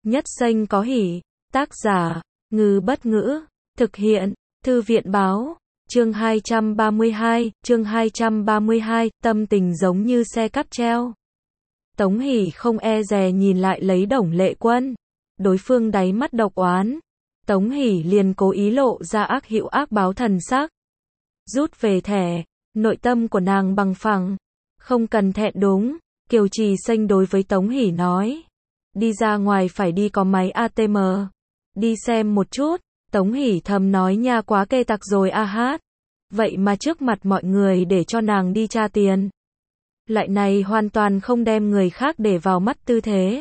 Nhất xanh có hỉ. Tác giả, Ngư Bất Ngữ. Thực hiện, Thư viện Báo. Chương 232, tâm tình giống như xe cáp treo. Tống Hỷ không e dè nhìn lại lấy Đồng Lệ Quân. Đối phương đáy mắt độc oán. Tống Hỷ liền cố ý lộ ra ác hữu ác báo thần sắc. Rút về thẻ, nội tâm của nàng bằng phẳng. Không cần thẹn đúng, Kiều Trì Xanh đối với Tống Hỷ nói. Đi ra ngoài phải đi có máy ATM. Đi xem một chút, Tống Hỷ thầm nói nha quá kê tặc rồi a hát. Vậy mà trước mặt mọi người để cho nàng đi tra tiền. Loại này hoàn toàn không đem người khác để vào mắt tư thế.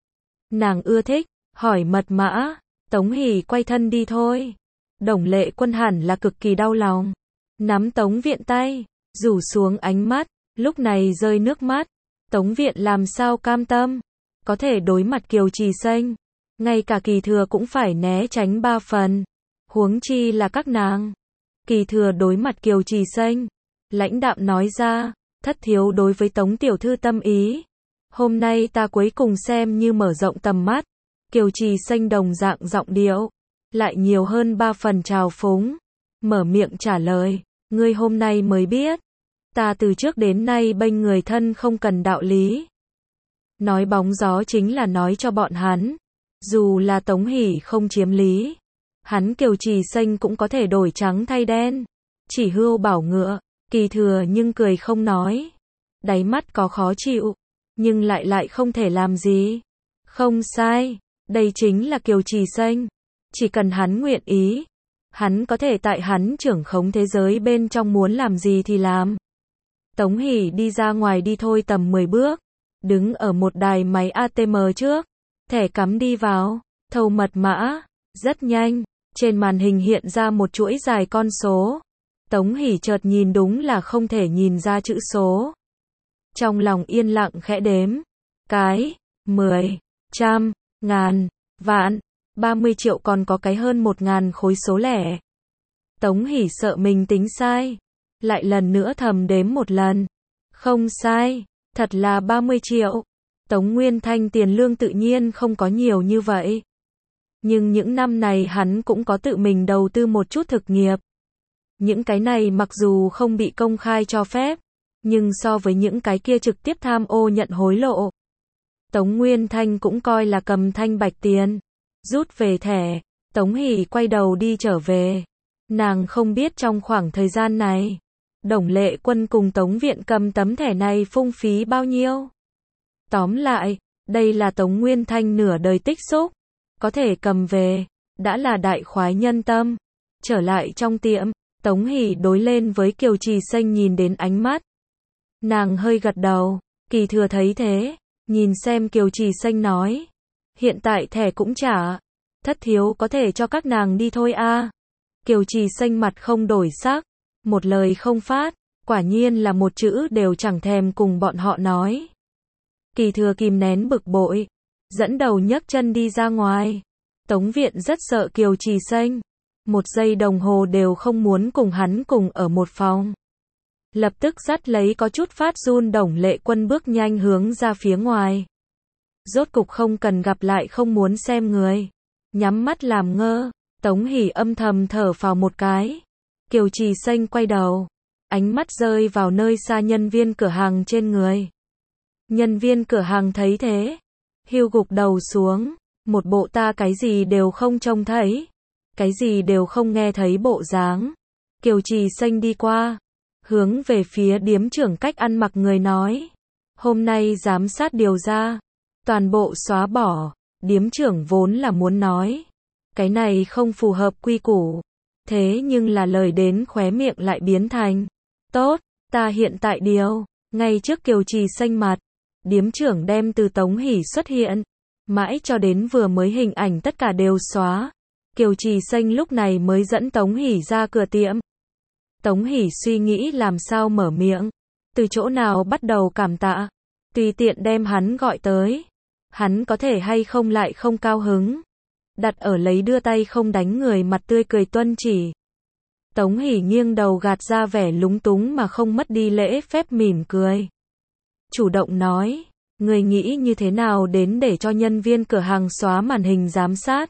Nàng ưa thích, hỏi mật mã, Tống Hỷ quay thân đi thôi. Đồng Lệ Quân hẳn là cực kỳ đau lòng. Nắm Tống Viện tay, rủ xuống ánh mắt, lúc này rơi nước mắt. Tống Viện làm sao cam tâm, có thể đối mặt Kiều Trì Xanh. Ngay cả Kỳ Thừa cũng phải né tránh 3 phần. Huống chi là các nàng. Kỳ Thừa đối mặt Kiều Trì Xanh, lãnh đạm nói ra, thất thiếu đối với Tống tiểu thư tâm ý. Hôm nay ta cuối cùng xem như mở rộng tầm mắt. Kiều Trì Xanh đồng dạng giọng điệu, lại nhiều hơn 3 phần trào phúng. Mở miệng trả lời, ngươi hôm nay mới biết. Ta từ trước đến nay bênh người thân không cần đạo lý. Nói bóng gió chính là nói cho bọn hắn. Dù là Tống Hỷ không chiếm lý, hắn Kiều Trì Xanh cũng có thể đổi trắng thay đen. Chỉ hươu bảo ngựa, Kỳ Thừa nhưng cười không nói. Đáy mắt có khó chịu, nhưng lại không thể làm gì. Không sai, đây chính là Kiều Trì Xanh. Chỉ cần hắn nguyện ý, hắn có thể tại hắn trưởng khống thế giới bên trong muốn làm gì thì làm. Tống Hỷ đi ra ngoài đi thôi tầm 10 bước, đứng ở một đài máy ATM trước, thẻ cắm đi vào, thâu mật mã, rất nhanh, trên màn hình hiện ra một chuỗi dài con số. Tống Hỷ chợt nhìn đúng là không thể nhìn ra chữ số. Trong lòng yên lặng khẽ đếm, cái, 10, trăm, ngàn, vạn, 30 triệu còn có cái hơn 1.000 khối số lẻ. Tống Hỷ sợ mình tính sai, lại lần nữa thầm đếm một lần. Không sai, thật là 30 triệu. Tống Nguyên Thanh tiền lương tự nhiên không có nhiều như vậy. Nhưng những năm này hắn cũng có tự mình đầu tư một chút thực nghiệp. Những cái này mặc dù không bị công khai cho phép, nhưng so với những cái kia trực tiếp tham ô nhận hối lộ, Tống Nguyên Thanh cũng coi là cầm thanh bạch tiền. Rút về thẻ, Tống Hỷ quay đầu đi trở về. Nàng không biết trong khoảng thời gian này, Đồng Lệ Quân cùng Tống Viện cầm tấm thẻ này phung phí bao nhiêu. Tóm lại, đây là Tống Nguyên Thanh nửa đời tích xúc. Có thể cầm về, đã là đại khoái nhân tâm. Trở lại trong tiệm, Tống Hỷ đối lên với Kiều Trì Xanh nhìn đến ánh mắt. Nàng hơi gật đầu, Kỳ Thừa thấy thế, nhìn xem Kiều Trì Xanh nói. Hiện tại thẻ cũng trả, thất thiếu có thể cho các nàng đi thôi a. Kiều Trì Xanh mặt không đổi sắc, một lời không phát, quả nhiên là một chữ đều chẳng thèm cùng bọn họ nói. Kỳ Thừa kìm nén bực bội, dẫn đầu nhấc chân đi ra ngoài. Tống Viện rất sợ Kiều Trì Xanh, 1 giây đồng hồ đều không muốn cùng hắn cùng ở một phòng. Lập tức dắt lấy có chút phát run Đồng Lệ Quân bước nhanh hướng ra phía ngoài. Rốt cục không cần gặp lại không muốn xem người. Nhắm mắt làm ngơ, Tống Hỷ âm thầm thở phào một cái. Kiều Trì Xanh quay đầu, ánh mắt rơi vào nơi xa nhân viên cửa hàng trên người. Nhân viên cửa hàng thấy thế, hưu gục đầu xuống, một bộ ta cái gì đều không trông thấy, cái gì đều không nghe thấy bộ dáng. Kiều Trì Xanh đi qua, hướng về phía điếm trưởng cách ăn mặc người nói. Hôm nay giám sát điều ra, toàn bộ xóa bỏ. Điếm trưởng vốn là muốn nói, cái này không phù hợp quy củ. Thế nhưng là lời đến khóe miệng lại biến thành, tốt, ta hiện tại điều. Ngay trước Kiều Trì Xanh mặt, điếm trưởng đem từ Tống Hỷ xuất hiện, mãi cho đến vừa mới hình ảnh tất cả đều xóa. Kiều Trì Xanh lúc này mới dẫn Tống Hỷ ra cửa tiệm. Tống Hỷ suy nghĩ làm sao mở miệng, từ chỗ nào bắt đầu cảm tạ, tùy tiện đem hắn gọi tới. Hắn có thể hay không lại không cao hứng. Đặt ở lấy đưa tay không đánh người mặt tươi cười tuân chỉ. Tống Hỷ nghiêng đầu gạt ra vẻ lúng túng mà không mất đi lễ phép mỉm cười. Chủ động nói, Người nghĩ như thế nào đến để cho nhân viên cửa hàng xóa màn hình giám sát?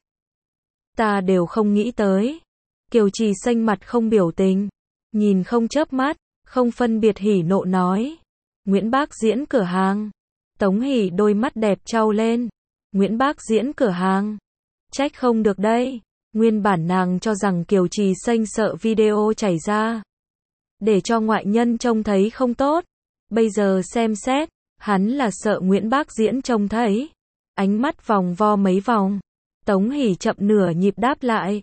Ta đều không nghĩ tới. Kiều Trì xanh mặt không biểu tình, nhìn không chớp mắt, không phân biệt hỉ nộ nói. Nguyễn Bác diễn cửa hàng. Tống Hỷ đôi mắt đẹp trao lên. Nguyễn Bác diễn cửa hàng. Trách không được đây. Nguyên bản nàng cho rằng Kiều Trì xanh sợ video chảy ra, để cho ngoại nhân trông thấy không tốt. Bây giờ xem xét, hắn là sợ Nguyễn Bác diễn trông thấy. Ánh mắt vòng vo mấy vòng. Tống Hỷ chậm nửa nhịp đáp lại.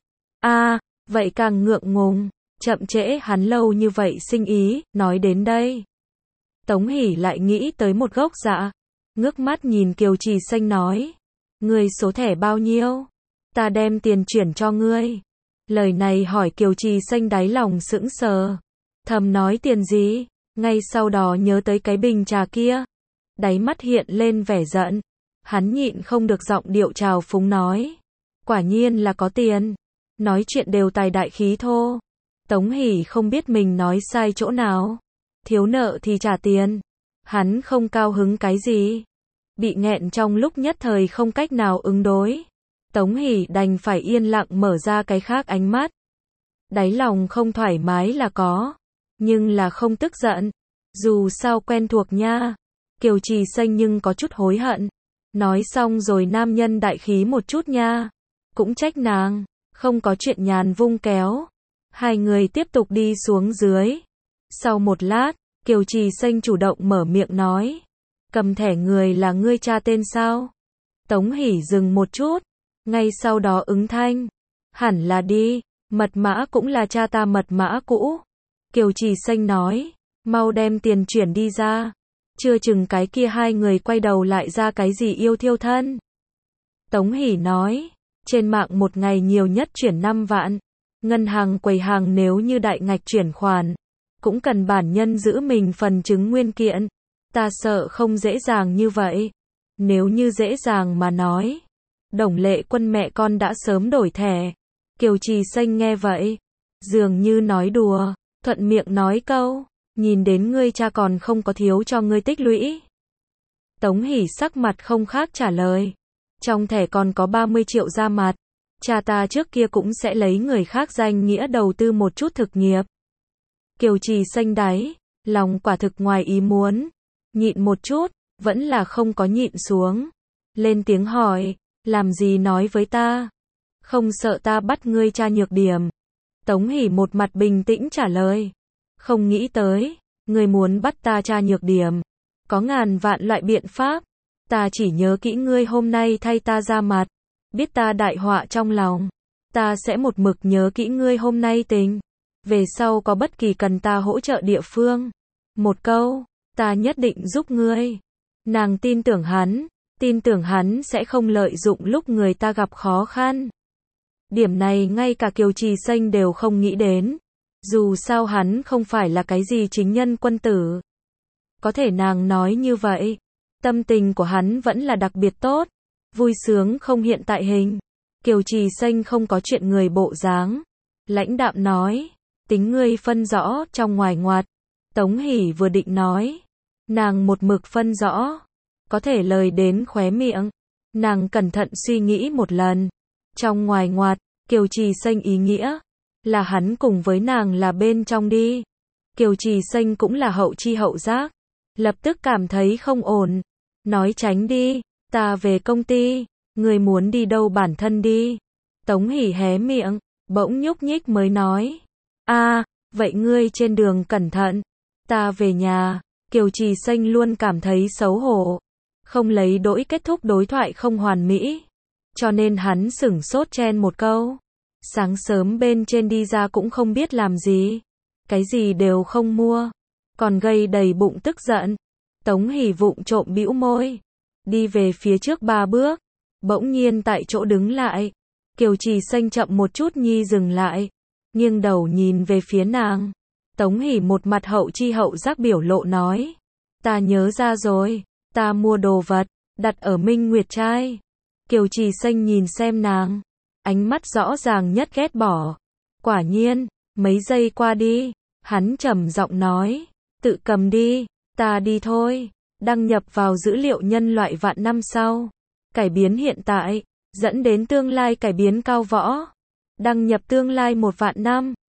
Vậy càng ngượng ngùng. Chậm trễ hắn lâu như vậy sinh ý, nói đến đây. Tống Hỷ lại nghĩ tới một gốc dạ. Ngước mắt nhìn Kiều Trì xanh nói. Ngươi số thẻ bao nhiêu? Ta đem tiền chuyển cho ngươi. Lời này hỏi Kiều Trì xanh đáy lòng sững sờ. Thầm nói tiền gì? Ngay sau đó nhớ tới cái bình trà kia. Đáy mắt hiện lên vẻ giận. Hắn nhịn không được giọng điệu trào phúng nói. Quả nhiên là có tiền. Nói chuyện đều tài đại khí thô. Tống Hỷ không biết mình nói sai chỗ nào. Thiếu nợ thì trả tiền. Hắn không cao hứng cái gì. Bị nghẹn trong lúc nhất thời không cách nào ứng đối. Tống Hỷ đành phải yên lặng mở ra cái khác ánh mắt. Đáy lòng không thoải mái là có, nhưng là không tức giận. Dù sao quen thuộc nha. Kiều Trì xanh nhưng có chút hối hận. Nói xong rồi nam nhân đại khí một chút nha. Cũng trách nàng, không có chuyện nhàn vung kéo. Hai người tiếp tục đi xuống dưới. Sau một lát, Kiều Trì xanh chủ động mở miệng nói. Cầm thẻ người là ngươi cha tên sao? Tống Hỷ dừng một chút. Ngay sau đó ứng thanh. Hẳn là đi, mật mã cũng là cha ta mật mã cũ. Kiều Trì xanh nói. Mau đem tiền chuyển đi ra. Chưa chừng cái kia hai người quay đầu lại ra cái gì yêu thiêu thân. Tống Hỷ nói. Trên mạng một ngày nhiều nhất chuyển 5 vạn. Ngân hàng quầy hàng nếu như đại ngạch chuyển khoản, cũng cần bản nhân giữ mình phần chứng nguyên kiện. Ta sợ không dễ dàng như vậy. Nếu như dễ dàng mà nói, Đồng Lệ Quân mẹ con đã sớm đổi thẻ. Kiều Trì xanh nghe vậy, dường như nói đùa, thuận miệng nói câu, nhìn đến ngươi cha còn không có thiếu cho ngươi tích lũy. Tống Hỷ sắc mặt không khác trả lời. Trong thẻ còn có 30 triệu ra mặt. Cha ta trước kia cũng sẽ lấy người khác danh nghĩa đầu tư một chút thực nghiệp. Kiều Trì xanh đáy, lòng quả thực ngoài ý muốn. Nhịn một chút, vẫn là không có nhịn xuống. Lên tiếng hỏi, làm gì nói với ta? Không sợ ta bắt ngươi tra nhược điểm. Tống Hỷ một mặt bình tĩnh trả lời. Không nghĩ tới, ngươi muốn bắt ta tra nhược điểm. Có ngàn vạn loại biện pháp. Ta chỉ nhớ kỹ ngươi hôm nay thay ta ra mặt. Biết ta đại họa trong lòng. Ta sẽ một mực nhớ kỹ ngươi hôm nay tình. Về sau có bất kỳ cần ta hỗ trợ địa phương. Một câu, ta nhất định giúp ngươi. Nàng tin tưởng hắn sẽ không lợi dụng lúc người ta gặp khó khăn. Điểm này ngay cả Kiều Trì xanh đều không nghĩ đến. Dù sao hắn không phải là cái gì chính nhân quân tử. Có thể nàng nói như vậy, tâm tình của hắn vẫn là đặc biệt tốt. Vui sướng không hiện tại hình. Kiều Trì xanh không có chuyện người bộ dáng. Lãnh đạm nói, tính ngươi phân rõ trong ngoài ngoặt. Tống Hỷ vừa định nói, nàng một mực phân rõ, có thể lời đến khóe miệng. Nàng cẩn thận suy nghĩ một lần. Trong ngoài ngoặt, Kiều Trì xanh ý nghĩa là hắn cùng với nàng là bên trong đi. Kiều Trì xanh cũng là hậu chi hậu giác, lập tức cảm thấy không ổn. Nói tránh đi, ta về công ty, người muốn đi đâu bản thân đi. Tống Hỷ hé miệng, bỗng nhúc nhích mới nói. Vậy ngươi trên đường cẩn thận. Ta về nhà. Kiều Trì xanh luôn cảm thấy xấu hổ. Không lấy đỗi kết thúc đối thoại không hoàn mỹ. Cho nên hắn sửng sốt chen một câu. Sáng sớm bên trên đi ra cũng không biết làm gì. Cái gì đều không mua. Còn gây đầy bụng tức giận. Tống Hỷ vụng trộm bĩu môi. Đi về phía trước 3 bước. Bỗng nhiên tại chỗ đứng lại. Kiều Trì xanh chậm một chút nhi dừng lại. Nghiêng đầu nhìn về phía nàng. Tống Hỷ một mặt hậu chi hậu giác biểu lộ nói. Ta nhớ ra rồi. Ta mua đồ vật, đặt ở Minh Nguyệt Trai. Kiều Trì xanh nhìn xem nàng. Ánh mắt rõ ràng nhất ghét bỏ. Quả nhiên, mấy giây qua đi. Hắn trầm giọng nói. Tự cầm đi, ta đi thôi. đăng nhập vào dữ liệu nhân loại vạn năm sau. Cải biến hiện tại, dẫn đến tương lai cải biến cao võ. Đăng nhập tương lai 1 vạn năm.